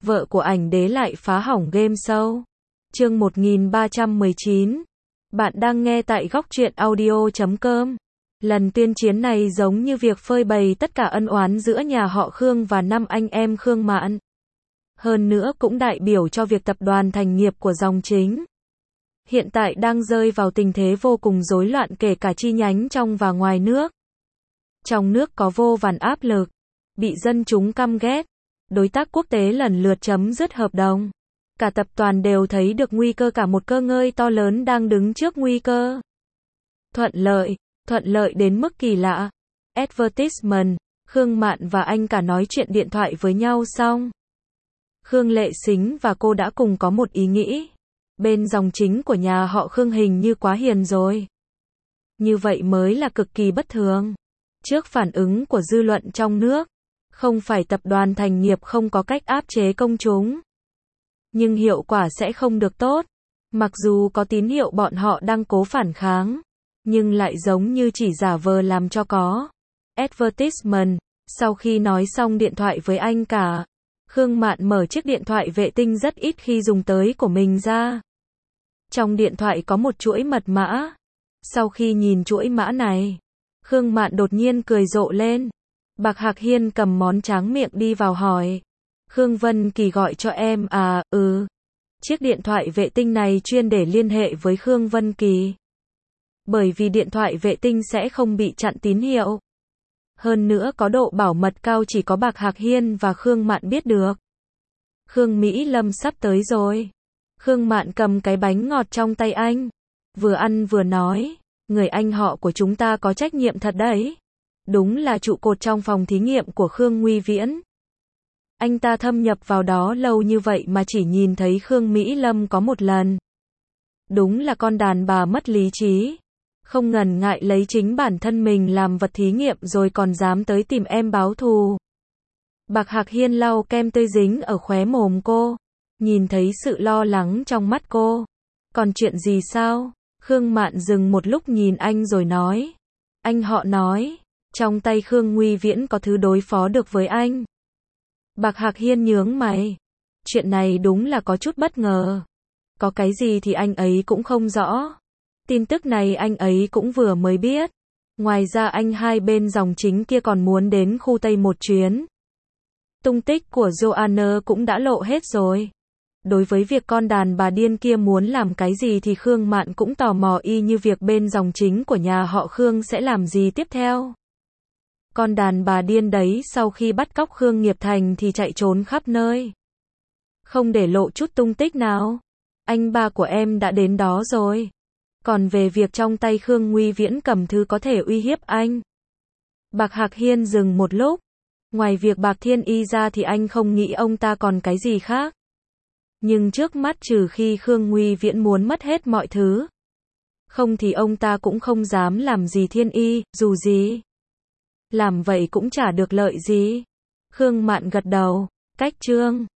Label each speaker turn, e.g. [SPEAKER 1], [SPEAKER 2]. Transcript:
[SPEAKER 1] vợ của ảnh đế lại phá hỏng game show. Chương 1319. Bạn đang nghe tại góc truyện audio.com. Lần tuyên chiến này giống như việc phơi bày tất cả ân oán giữa nhà họ Khương và năm anh em Khương Mạn. Hơn nữa cũng đại biểu cho việc tập đoàn thành nghiệp của dòng chính hiện tại đang rơi vào tình thế vô cùng rối loạn, kể cả chi nhánh trong và ngoài nước. Trong nước có vô vàn áp lực, bị dân chúng căm ghét, đối tác quốc tế lần lượt chấm dứt hợp đồng. Cả tập đoàn đều thấy được nguy cơ, cả một cơ ngơi to lớn đang đứng trước nguy cơ. Thuận lợi đến mức kỳ lạ. Advertisement, Khương Mạn và anh cả nói chuyện điện thoại với nhau xong. Khương Lệ Sính và cô đã cùng có một ý nghĩ. Bên dòng chính của nhà họ Khương hình như quá hiền rồi. Như vậy mới là cực kỳ bất thường. Trước phản ứng của dư luận trong nước, không phải tập đoàn thành nghiệp không có cách áp chế công chúng, nhưng hiệu quả sẽ không được tốt. Mặc dù có tín hiệu bọn họ đang cố phản kháng, nhưng lại giống như chỉ giả vờ làm cho có. Advertisement, sau khi nói xong điện thoại với anh cả, Khương Mạn mở chiếc điện thoại vệ tinh rất ít khi dùng tới của mình ra. Trong điện thoại có một chuỗi mật mã. Sau khi nhìn chuỗi mã này, Khương Mạn đột nhiên cười rộ lên. Bạc Hạc Hiên cầm món tráng miệng đi vào hỏi. Khương Vân Kỳ gọi cho em à? Ừ. Chiếc điện thoại vệ tinh này chuyên để liên hệ với Khương Vân Kỳ. Bởi vì điện thoại vệ tinh sẽ không bị chặn tín hiệu. Hơn nữa có độ bảo mật cao, chỉ có Bạc Hạc Hiên và Khương Mạn biết được. Khương Mỹ Lâm sắp tới rồi. Khương Mạn cầm cái bánh ngọt trong tay anh, vừa ăn vừa nói, người anh họ của chúng ta có trách nhiệm thật đấy. Đúng là trụ cột trong phòng thí nghiệm của Khương Nguy Viễn. Anh ta thâm nhập vào đó lâu như vậy mà chỉ nhìn thấy Khương Mỹ Lâm có một lần. Đúng là con đàn bà mất lý trí. Không ngần ngại lấy chính bản thân mình làm vật thí nghiệm rồi còn dám tới tìm em báo thù. Bạc Hạc Hiên lau kem tươi dính ở khóe mồm cô. Nhìn thấy sự lo lắng trong mắt cô. Còn chuyện gì sao? Khương Mạn dừng một lúc nhìn anh rồi nói. Anh họ nói, trong tay Khương Nguy Viễn có thứ đối phó được với anh. Bạc Hạc Hiên nhướng mày. Chuyện này đúng là có chút bất ngờ. Có cái gì thì anh ấy cũng không rõ. Tin tức này anh ấy cũng vừa mới biết. Ngoài ra anh hai bên dòng chính kia còn muốn đến khu Tây một chuyến. Tung tích của Joanna cũng đã lộ hết rồi. Đối với việc con đàn bà điên kia muốn làm cái gì thì Khương Mạn cũng tò mò, y như việc bên dòng chính của nhà họ Khương sẽ làm gì tiếp theo. Con đàn bà điên đấy sau khi bắt cóc Khương Nghiệp Thành thì chạy trốn khắp nơi, không để lộ chút tung tích nào. Anh ba của em đã đến đó rồi. Còn về việc trong tay Khương Nguy Viễn cầm thứ có thể uy hiếp anh. Bạc Hạc Hiên dừng một lúc. Ngoài việc Bạc Thiên Y ra thì anh không nghĩ ông ta còn cái gì khác. Nhưng trước mắt trừ khi Khương Nguy Viễn muốn mất hết mọi thứ, không thì ông ta cũng không dám làm gì Thiên Y, dù gì làm vậy cũng chả được lợi gì. Khương Mạn gật đầu. Cách chương